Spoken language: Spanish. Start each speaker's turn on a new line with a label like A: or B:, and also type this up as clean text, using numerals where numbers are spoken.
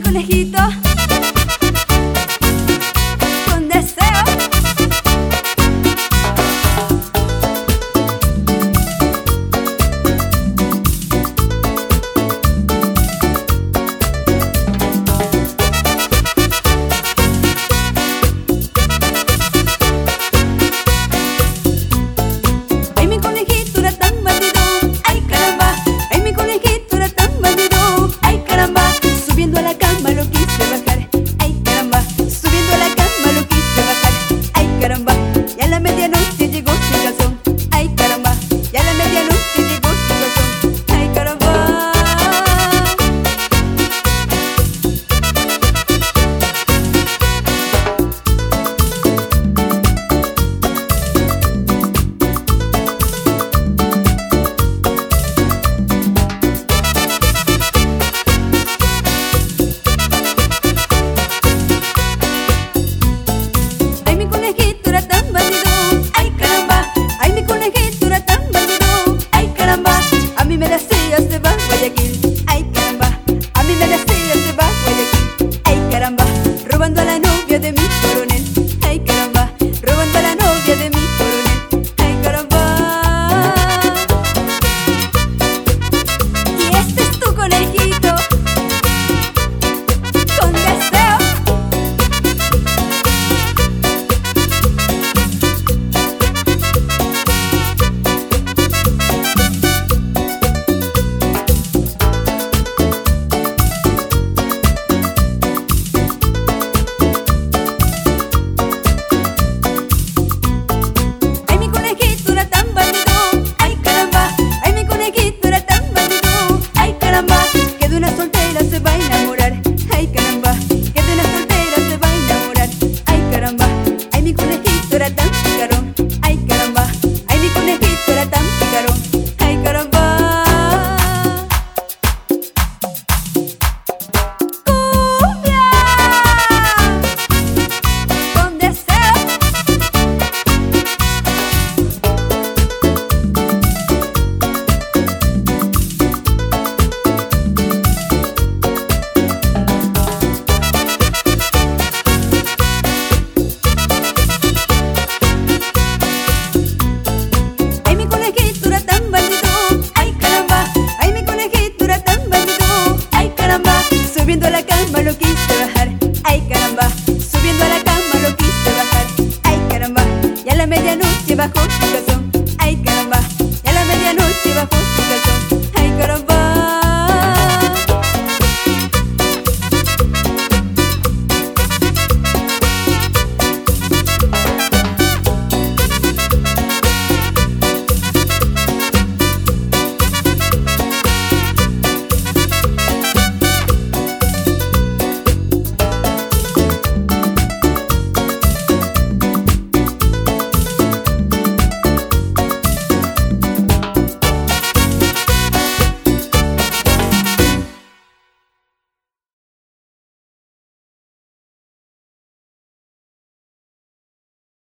A: conejito con deseo. Ay, mi conejito era tan bandido, ay caramba. Ay, mi conejito era tan bandido, ay caramba. Subiendo a la cama lo quise bajar, ay caramba. Subiendo a la cama lo quise bajar, ay caramba. Y a la medianoche llegó sin calzón, ay caramba. Y a la medianoche llegó sin calzón, ay caramba. Ay, mi conejito era tan bandido, ay caramba. Ay, mi conejito era tan bandido, ay caramba. A mí me decías de Guayaquil.